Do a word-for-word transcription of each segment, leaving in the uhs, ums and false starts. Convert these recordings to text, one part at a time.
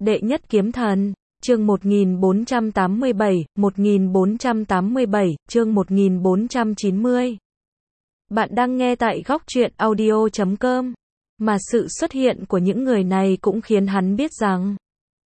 Đệ nhất kiếm thần, chương một nghìn bốn trăm tám mươi bảy, một nghìn bốn trăm tám mươi bảy, chương một nghìn bốn trăm chín mươi. Bạn đang nghe tại góc truyện audio chấm com, mà sự xuất hiện của những người này cũng khiến hắn biết rằng,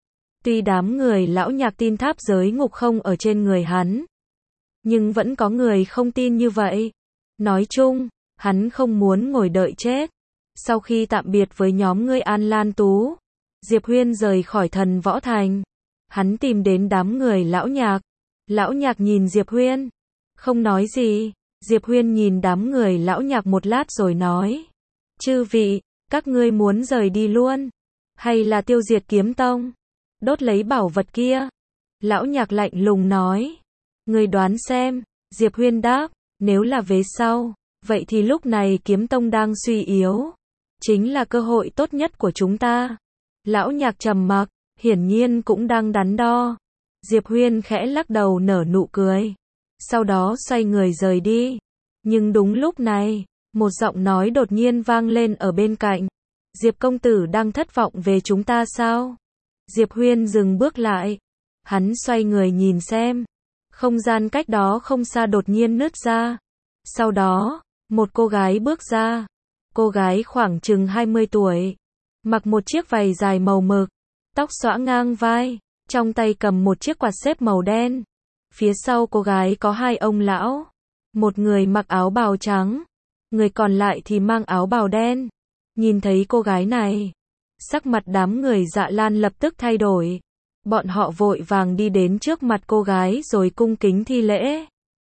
tuy đám người lão nhạc tin tháp giới ngục không ở trên người hắn, nhưng vẫn có người không tin như vậy. Nói chung, hắn không muốn ngồi đợi chết. Sau khi tạm biệt với nhóm người An Lan Tú, Diệp Huyên rời khỏi Thần Võ Thành. Hắn tìm đến đám người lão nhạc. Lão nhạc nhìn Diệp Huyên, không nói gì. Diệp Huyên nhìn đám người lão nhạc một lát rồi nói: chư vị, các ngươi muốn rời đi luôn, hay là tiêu diệt kiếm tông, đốt lấy bảo vật kia? Lão nhạc lạnh lùng nói: ngươi đoán xem. Diệp Huyên đáp: nếu là về sau, vậy thì lúc này kiếm tông đang suy yếu, chính là cơ hội tốt nhất của chúng ta. Lão nhạc trầm mặc, hiển nhiên cũng đang đắn đo. Diệp Huyên khẽ lắc đầu nở nụ cười, sau đó xoay người rời đi. Nhưng đúng lúc này, một giọng nói đột nhiên vang lên ở bên cạnh: Diệp công tử đang thất vọng về chúng ta sao? Diệp Huyên dừng bước lại. Hắn xoay người nhìn xem. Không gian cách đó không xa đột nhiên nứt ra. Sau đó, một cô gái bước ra. Cô gái khoảng chừng hai mươi tuổi, mặc một chiếc váy dài màu mực, tóc xõa ngang vai, trong tay cầm một chiếc quạt xếp màu đen. Phía sau cô gái có hai ông lão, một người mặc áo bào trắng, người còn lại thì mang áo bào đen. Nhìn thấy cô gái này, sắc mặt đám người Dạ Lan lập tức thay đổi. Bọn họ vội vàng đi đến trước mặt cô gái rồi cung kính thi lễ.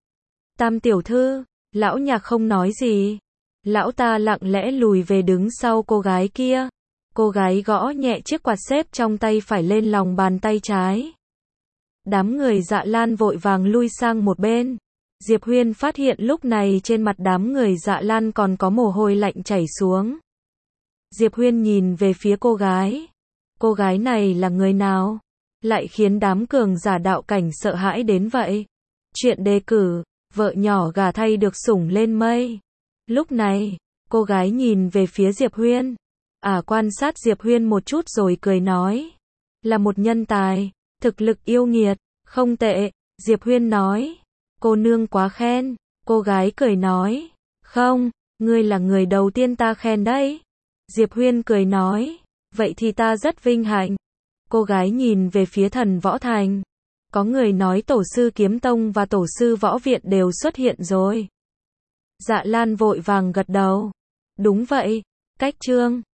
Tam tiểu thư. Lão nhạc không nói gì. Lão ta lặng lẽ lùi về đứng sau cô gái kia. Cô gái gõ nhẹ chiếc quạt xếp trong tay phải lên lòng bàn tay trái. Đám người Dạ Lan vội vàng lui sang một bên. Diệp Huyên phát hiện lúc này trên mặt đám người Dạ Lan còn có mồ hôi lạnh chảy xuống. Diệp Huyên nhìn về phía cô gái. Cô gái này là người nào? Lại khiến đám cường giả đạo cảnh sợ hãi đến vậy? Chuyện đề cử, vợ nhỏ gả thay được sủng lên mây. Lúc này, cô gái nhìn về phía Diệp Huyên. À quan sát Diệp Huyên một chút rồi cười nói: là một nhân tài, thực lực yêu nghiệt, không tệ. Diệp Huyên nói: cô nương quá khen. Cô gái cười nói: không, ngươi là người đầu tiên ta khen đấy. Diệp Huyên cười nói: vậy thì ta rất vinh hạnh. Cô gái nhìn về phía Thần Võ Thành. Có người nói tổ sư kiếm tông và tổ sư võ viện đều xuất hiện rồi. Dạ Lan vội vàng gật đầu. Đúng vậy, cách chương